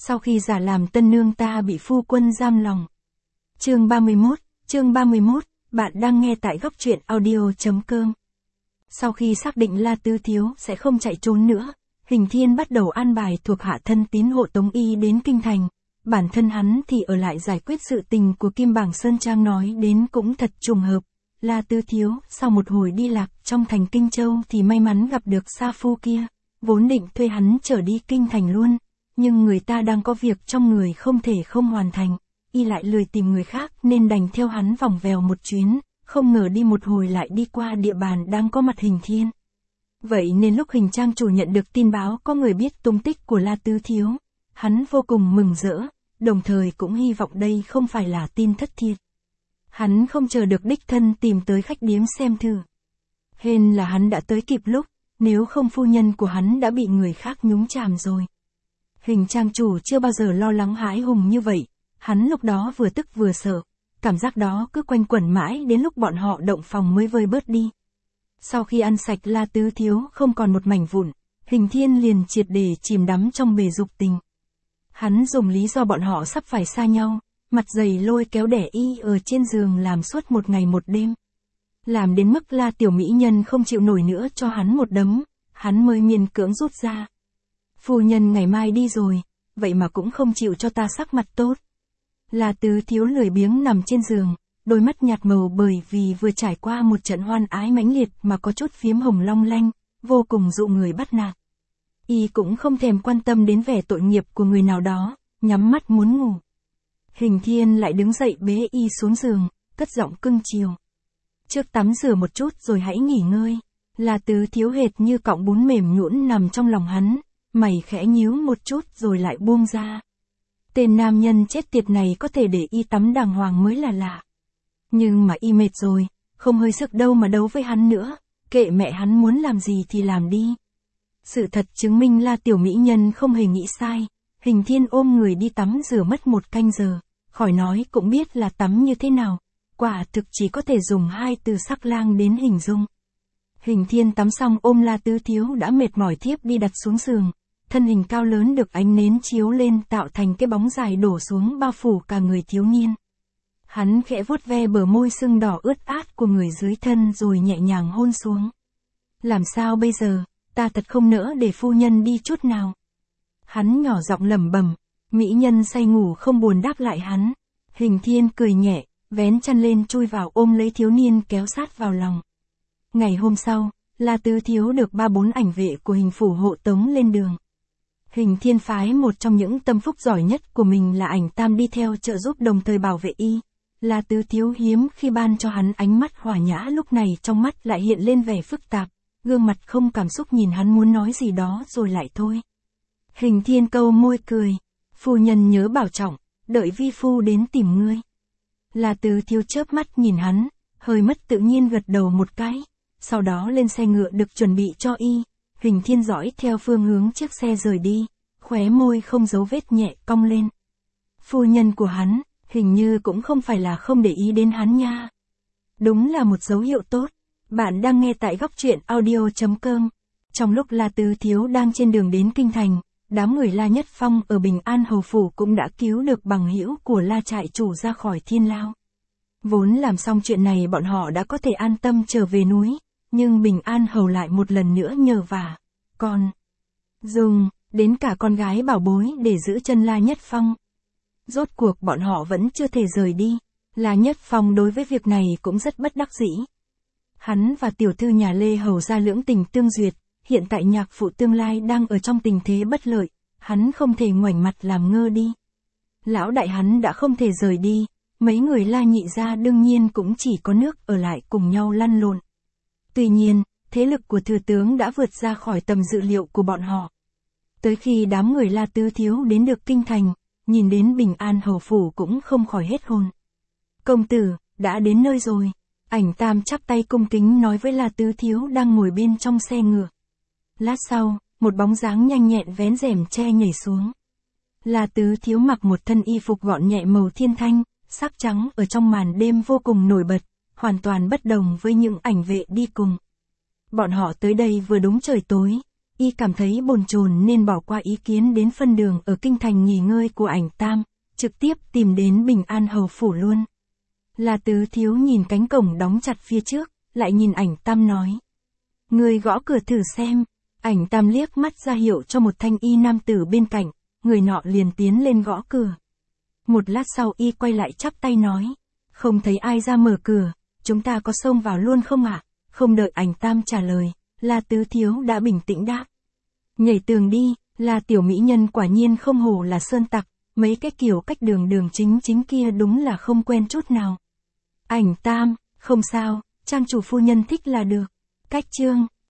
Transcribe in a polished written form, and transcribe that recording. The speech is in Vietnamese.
Sau khi giả làm tân nương ta bị phu quân giam lòng. Chương 31, bạn đang nghe tại góc truyện audio.com. Sau khi xác định La Tứ Thiếu sẽ không chạy trốn nữa, Hình Thiên bắt đầu an bài thuộc hạ thân tín hộ tống y đến Kinh Thành. Bản thân hắn thì ở lại giải quyết sự tình của Kim Bảng Sơn Trang. Nói đến cũng thật trùng hợp. La Tứ Thiếu sau một hồi đi lạc trong thành Kinh Châu thì may mắn gặp được sa phu kia, vốn định thuê hắn trở đi Kinh Thành luôn. Nhưng người ta đang có việc trong người không thể không hoàn thành, y lại lười tìm người khác nên đành theo hắn vòng vèo một chuyến, không ngờ đi một hồi lại đi qua địa bàn đang có mặt Hình Thiên. Vậy nên lúc Hình Trang chủ nhận được tin báo có người biết tung tích của La Tứ Thiếu, hắn vô cùng mừng rỡ, đồng thời cũng hy vọng đây không phải là tin thất thiệt. Hắn không chờ được đích thân tìm tới khách điếm xem thử. Hên là hắn đã tới kịp lúc, nếu không phu nhân của hắn đã bị người khác nhúng chàm rồi. Hình Trang chủ chưa bao giờ lo lắng hãi hùng như vậy, hắn lúc đó vừa tức vừa sợ, cảm giác đó cứ quanh quẩn mãi đến lúc bọn họ động phòng mới vơi bớt đi. Sau khi ăn sạch La Tứ Thiếu không còn một mảnh vụn, Hình Thiên liền triệt để chìm đắm trong bể dục tình. Hắn dùng lý do bọn họ sắp phải xa nhau, mặt dày lôi kéo đẻ y ở trên giường làm suốt một ngày một đêm. Làm đến mức La tiểu mỹ nhân không chịu nổi nữa cho hắn một đấm, hắn mới miễn cưỡng rút ra. Phu nhân ngày mai đi rồi, vậy mà cũng không chịu cho ta sắc mặt tốt. La Tứ Thiếu lười biếng nằm trên giường, đôi mắt nhạt màu bởi vì vừa trải qua một trận hoan ái mãnh liệt mà có chút phiếm hồng long lanh, vô cùng dụ người bắt nạt. Y cũng không thèm quan tâm đến vẻ tội nghiệp của người nào đó, nhắm mắt muốn ngủ. Hình Thiên lại đứng dậy bế y xuống giường, cất giọng cưng chiều. Trước tắm rửa một chút rồi hãy nghỉ ngơi. La Tứ Thiếu hệt như cọng bún mềm nhũn nằm trong lòng hắn, mày khẽ nhíu một chút rồi lại buông ra. Tên nam nhân chết tiệt này có thể để y tắm đàng hoàng mới là lạ. Nhưng mà y mệt rồi, không hơi sức đâu mà đấu với hắn nữa, kệ mẹ hắn muốn làm gì thì làm đi. Sự thật chứng minh La tiểu mỹ nhân không hề nghĩ sai. Hình Thiên ôm người đi tắm rửa mất 1 canh giờ, khỏi nói cũng biết là tắm như thế nào, quả thực chỉ có thể dùng 2 từ sắc lang đến hình dung. Hình Thiên tắm xong ôm La Tứ Thiếu đã mệt mỏi thiếp đi đặt xuống giường, thân hình cao lớn được ánh nến chiếu lên tạo thành cái bóng dài đổ xuống bao phủ cả người thiếu niên. Hắn khẽ vuốt ve bờ môi sưng đỏ ướt át của người dưới thân rồi nhẹ nhàng hôn xuống. Làm sao bây giờ, ta thật không nỡ để phu nhân đi chút nào. Hắn nhỏ giọng lẩm bẩm, mỹ nhân say ngủ không buồn đáp lại hắn. Hình Thiên cười nhẹ, vén chăn lên chui vào ôm lấy thiếu niên kéo sát vào lòng. Ngày hôm sau, La Tứ Thiếu được 3-4 ảnh vệ của hình phủ hộ tống lên đường. Hình Thiên phái một trong những tâm phúc giỏi nhất của mình là Ảnh Tam đi theo trợ giúp đồng thời bảo vệ y. La Tứ Thiếu hiếm khi ban cho hắn ánh mắt hòa nhã, lúc này trong mắt lại hiện lên vẻ phức tạp, gương mặt không cảm xúc nhìn hắn muốn nói gì đó rồi lại thôi. Hình Thiên câu môi cười, phu nhân nhớ bảo trọng, đợi vi phu đến tìm ngươi. La Tứ Thiếu chớp mắt nhìn hắn, hơi mất tự nhiên gật đầu một cái, sau đó lên xe ngựa được chuẩn bị cho y. Hình Thiên dõi theo phương hướng chiếc xe rời đi, khóe môi không giấu vết nhẹ cong lên. Phu nhân của hắn, hình như cũng không phải là không để ý đến hắn nha. Đúng là một dấu hiệu tốt. Bạn đang nghe tại góc truyện audio.com. Trong lúc La Tứ Thiếu đang trên đường đến Kinh Thành, đám người La Nhất Phong ở Bình An Hầu Phủ cũng đã cứu được bằng hữu của La trại chủ ra khỏi thiên lao. Vốn làm xong chuyện này bọn họ đã có thể an tâm trở về núi, nhưng Bình An Hầu lại một lần nữa nhờ vả, còn dùng đến cả con gái bảo bối để giữ chân La Nhất Phong. Rốt cuộc bọn họ vẫn chưa thể rời đi, La Nhất Phong đối với việc này cũng rất bất đắc dĩ. Hắn và tiểu thư nhà Lê Hầu gia lưỡng tình tương duyệt, hiện tại nhạc phụ tương lai đang ở trong tình thế bất lợi, hắn không thể ngoảnh mặt làm ngơ đi. Lão đại hắn đã không thể rời đi, mấy người La nhị gia đương nhiên cũng chỉ có nước ở lại cùng nhau lăn lộn. Tuy nhiên, thế lực của thừa tướng đã vượt ra khỏi tầm dự liệu của bọn họ. Tới khi đám người La Tứ Thiếu đến được Kinh Thành, nhìn đến Bình An Hầu Phủ cũng không khỏi hết hồn. Công tử, đã đến nơi rồi. Ảnh Tam chắp tay cung kính nói với La Tứ Thiếu đang ngồi bên trong xe ngựa. Lát sau, một bóng dáng nhanh nhẹn vén rèm che nhảy xuống. La Tứ Thiếu mặc một thân y phục gọn nhẹ màu thiên thanh, sắc trắng ở trong màn đêm vô cùng nổi bật, hoàn toàn bất đồng với những ảnh vệ đi cùng. Bọn họ tới đây vừa đúng trời tối, y cảm thấy bồn chồn nên bỏ qua ý kiến đến phân đường ở kinh thành nghỉ ngơi của Ảnh Tam, trực tiếp tìm đến Bình An hầu phủ luôn. La Tứ Thiếu nhìn cánh cổng đóng chặt phía trước, lại nhìn Ảnh Tam nói. Người gõ cửa thử xem. Ảnh Tam liếc mắt ra hiệu cho một thanh y nam tử bên cạnh, người nọ liền tiến lên gõ cửa. Một lát sau y quay lại chắp tay nói. Không thấy ai ra mở cửa, chúng ta có xông vào luôn không ạ? Không đợi Ảnh Tam trả lời, La Tứ Thiếu đã bình tĩnh đáp. Nhảy tường đi, là tiểu mỹ nhân quả nhiên không hổ là sơn tặc, mấy cái kiểu cách đường chính kia đúng là không quen chút nào. Ảnh Tam, không sao, trang chủ phu nhân thích là được. Cách chương